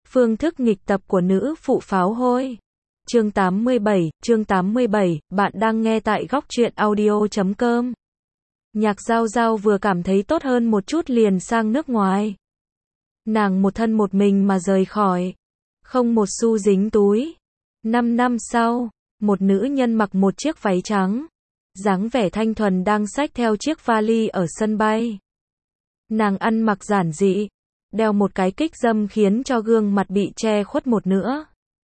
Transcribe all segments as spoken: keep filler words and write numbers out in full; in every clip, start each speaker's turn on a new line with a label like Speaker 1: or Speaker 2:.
Speaker 1: Phương thức nghịch tập của nữ phụ pháo hôi. Chương tám mươi bảy, chương tám mươi bảy, bạn đang nghe tại góc truyện audio chấm com. Nhạc Giao Giao vừa cảm thấy tốt hơn một chút liền sang nước ngoài. Nàng một thân một mình mà rời khỏi, không một xu dính túi. Năm năm sau, một nữ nhân mặc một chiếc váy trắng, dáng vẻ thanh thuần đang xách theo chiếc vali ở sân bay. Nàng ăn mặc giản dị, đeo một cái kích dâm khiến cho gương mặt bị che khuất một nửa,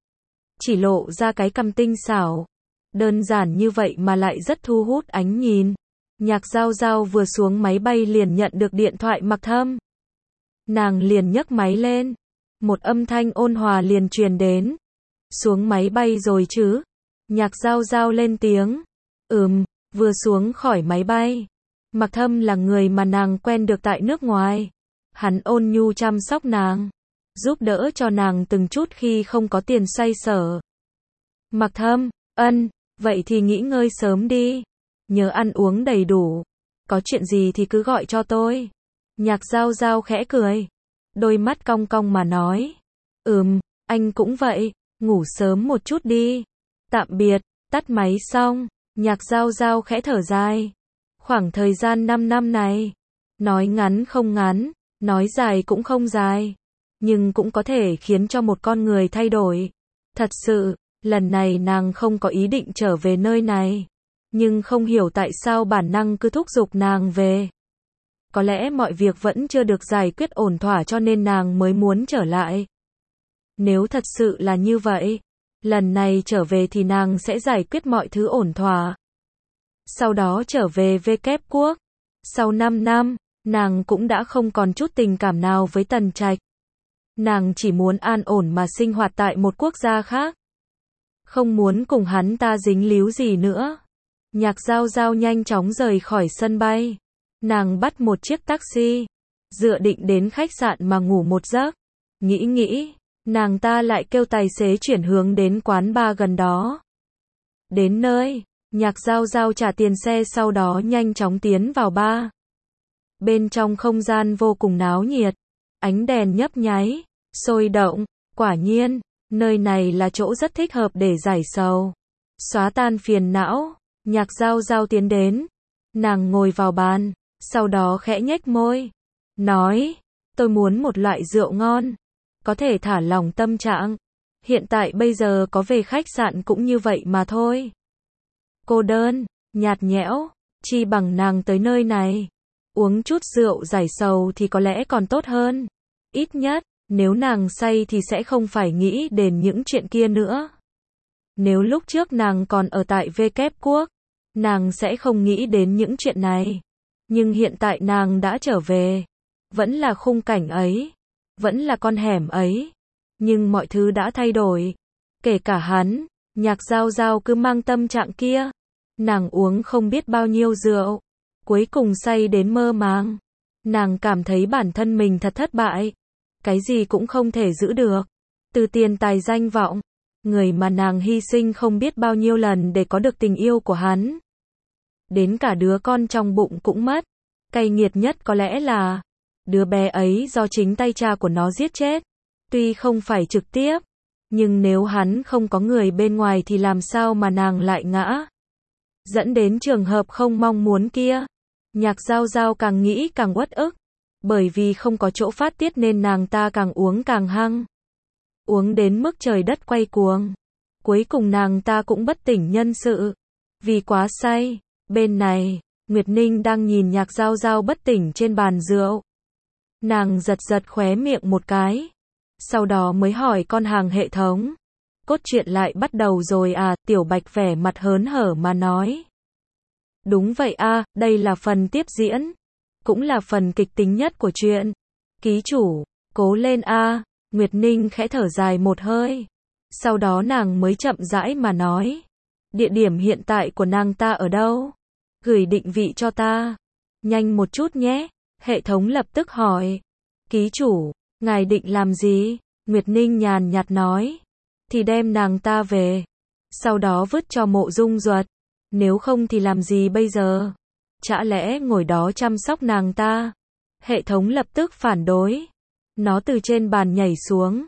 Speaker 1: chỉ lộ ra cái cằm tinh xảo. Đơn giản như vậy mà lại rất thu hút ánh nhìn. Nhạc Giao Giao vừa xuống máy bay liền nhận được điện thoại Mạc Thâm. Nàng liền nhấc máy lên, một âm thanh ôn hòa liền truyền đến. Xuống máy bay rồi chứ? Nhạc Giao Giao lên tiếng. Ừm, vừa xuống khỏi máy bay. Mạc Thâm là người mà nàng quen được tại nước ngoài. Hắn ôn nhu chăm sóc nàng, giúp đỡ cho nàng từng chút khi không có tiền xoay sở. Mạc Thâm, ân, vậy thì nghỉ ngơi sớm đi. Nhớ ăn uống đầy đủ. Có chuyện gì thì cứ gọi cho tôi. Nhạc Giao Giao khẽ cười, đôi mắt cong cong mà nói. Ừm, anh cũng vậy, ngủ sớm một chút đi. Tạm biệt, tắt máy xong, Nhạc Giao Giao khẽ thở dài. Khoảng thời gian năm năm này, nói ngắn không ngắn, nói dài cũng không dài, nhưng cũng có thể khiến cho một con người thay đổi. Thật sự, lần này nàng không có ý định trở về nơi này, nhưng không hiểu tại sao bản năng cứ thúc giục nàng về. Có lẽ mọi việc vẫn chưa được giải quyết ổn thỏa cho nên nàng mới muốn trở lại. Nếu thật sự là như vậy, lần này trở về thì nàng sẽ giải quyết mọi thứ ổn thỏa. Sau đó trở về V Kép Quốc. Sau năm năm, nàng cũng đã không còn chút tình cảm nào với Tần Trạch. Nàng chỉ muốn an ổn mà sinh hoạt tại một quốc gia khác. Không muốn cùng hắn ta dính líu gì nữa. Nhạc Giao Giao nhanh chóng rời khỏi sân bay. Nàng bắt một chiếc taxi, dự định đến khách sạn mà ngủ một giấc. Nghĩ nghĩ, nàng ta lại kêu tài xế chuyển hướng đến quán bar gần đó. Đến nơi, Nhạc Giao Giao trả tiền xe sau đó nhanh chóng tiến vào bar. Bên trong không gian vô cùng náo nhiệt, ánh đèn nhấp nháy, sôi động. Quả nhiên, nơi này là chỗ rất thích hợp để giải sầu, xóa tan phiền não. Nhạc Giao Giao tiến đến, nàng ngồi vào bàn, sau đó khẽ nhếch môi, nói, tôi muốn một loại rượu ngon, có thể thả lỏng tâm trạng. Hiện tại bây giờ có về khách sạn cũng như vậy mà thôi. Cô đơn, nhạt nhẽo, chi bằng nàng tới nơi này, uống chút rượu giải sầu thì có lẽ còn tốt hơn. Ít nhất, nếu nàng say thì sẽ không phải nghĩ đến những chuyện kia nữa. Nếu lúc trước nàng còn ở tại V Kép Quốc, nàng sẽ không nghĩ đến những chuyện này. Nhưng hiện tại nàng đã trở về, vẫn là khung cảnh ấy, vẫn là con hẻm ấy. Nhưng mọi thứ đã thay đổi, kể cả hắn. Nhạc Giao Giao cứ mang tâm trạng kia. Nàng uống không biết bao nhiêu rượu, cuối cùng say đến mơ màng. Nàng cảm thấy bản thân mình thật thất bại, cái gì cũng không thể giữ được, từ tiền tài danh vọng, người mà nàng hy sinh không biết bao nhiêu lần để có được tình yêu của hắn. Đến cả đứa con trong bụng cũng mất. Cay nghiệt nhất có lẽ là đứa bé ấy do chính tay cha của nó giết chết. Tuy không phải trực tiếp, nhưng nếu hắn không có người bên ngoài thì làm sao mà nàng lại ngã, dẫn đến trường hợp không mong muốn kia. Nhạc Giao Giao càng nghĩ càng uất ức, bởi vì không có chỗ phát tiết nên nàng ta càng uống càng hăng. Uống đến mức trời đất quay cuồng. Cuối cùng nàng ta cũng bất tỉnh nhân sự, vì quá say. Bên này, Nguyệt Ninh đang nhìn Nhạc Giao Giao bất tỉnh trên bàn rượu. Nàng giật giật khóe miệng một cái, sau đó mới hỏi con hàng hệ thống. Cốt truyện lại bắt đầu rồi à? Tiểu Bạch vẻ mặt hớn hở mà nói. Đúng vậy a, đây là phần tiếp diễn, cũng là phần kịch tính nhất của truyện. Ký chủ, cố lên a. Nguyệt Ninh khẽ thở dài một hơi, sau đó nàng mới chậm rãi mà nói. Địa điểm hiện tại của nàng ta ở đâu? Gửi định vị cho ta. Nhanh một chút nhé. Hệ thống lập tức hỏi. Ký chủ, ngài định làm gì? Nguyệt Ninh nhàn nhạt nói. Thì đem nàng ta về, sau đó vứt cho Mộ Dung Duật. Nếu không thì làm gì bây giờ? Chả lẽ ngồi đó chăm sóc nàng ta? Hệ thống lập tức phản đối. Nó từ trên bàn nhảy xuống,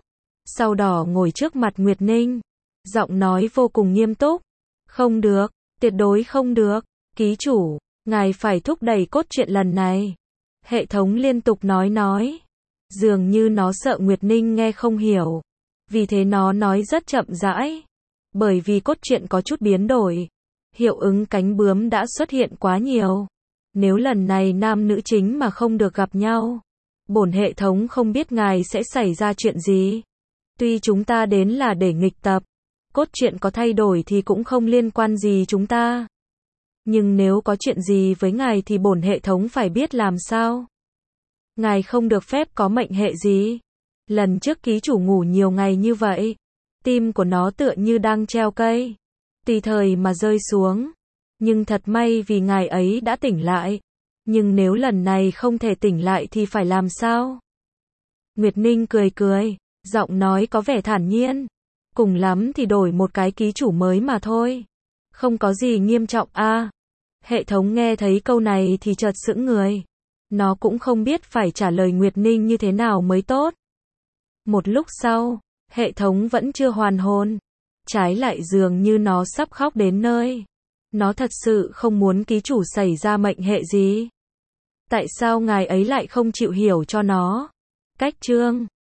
Speaker 1: sau đỏ ngồi trước mặt Nguyệt Ninh, giọng nói vô cùng nghiêm túc. Không được, tuyệt đối không được, ký chủ, ngài phải thúc đẩy cốt truyện lần này. Hệ thống liên tục nói nói. Dường như nó sợ Nguyệt Ninh nghe không hiểu. Vì thế nó nói rất chậm rãi. Bởi vì cốt truyện có chút biến đổi. Hiệu ứng cánh bướm đã xuất hiện quá nhiều. Nếu lần này nam nữ chính mà không được gặp nhau, bổn hệ thống không biết ngài sẽ xảy ra chuyện gì. Tuy chúng ta đến là để nghịch tập, cốt truyện có thay đổi thì cũng không liên quan gì chúng ta. Nhưng nếu có chuyện gì với ngài thì bổn hệ thống phải biết làm sao. Ngài không được phép có mệnh hệ gì. Lần trước ký chủ ngủ nhiều ngày như vậy, tim của nó tựa như đang treo cây, tùy thời mà rơi xuống. Nhưng thật may vì ngài ấy đã tỉnh lại. Nhưng nếu lần này không thể tỉnh lại thì phải làm sao? Nguyệt Ninh cười cười, giọng nói có vẻ thản nhiên. Cùng lắm thì đổi một cái ký chủ mới mà thôi. Không có gì nghiêm trọng a. À, hệ thống nghe thấy câu này thì chợt sững người. Nó cũng không biết phải trả lời Nguyệt Ninh như thế nào mới tốt. Một lúc sau, hệ thống vẫn chưa hoàn hồn. Trái lại dường như nó sắp khóc đến nơi. Nó thật sự không muốn ký chủ xảy ra mệnh hệ gì. Tại sao ngài ấy lại không chịu hiểu cho nó? Cách chương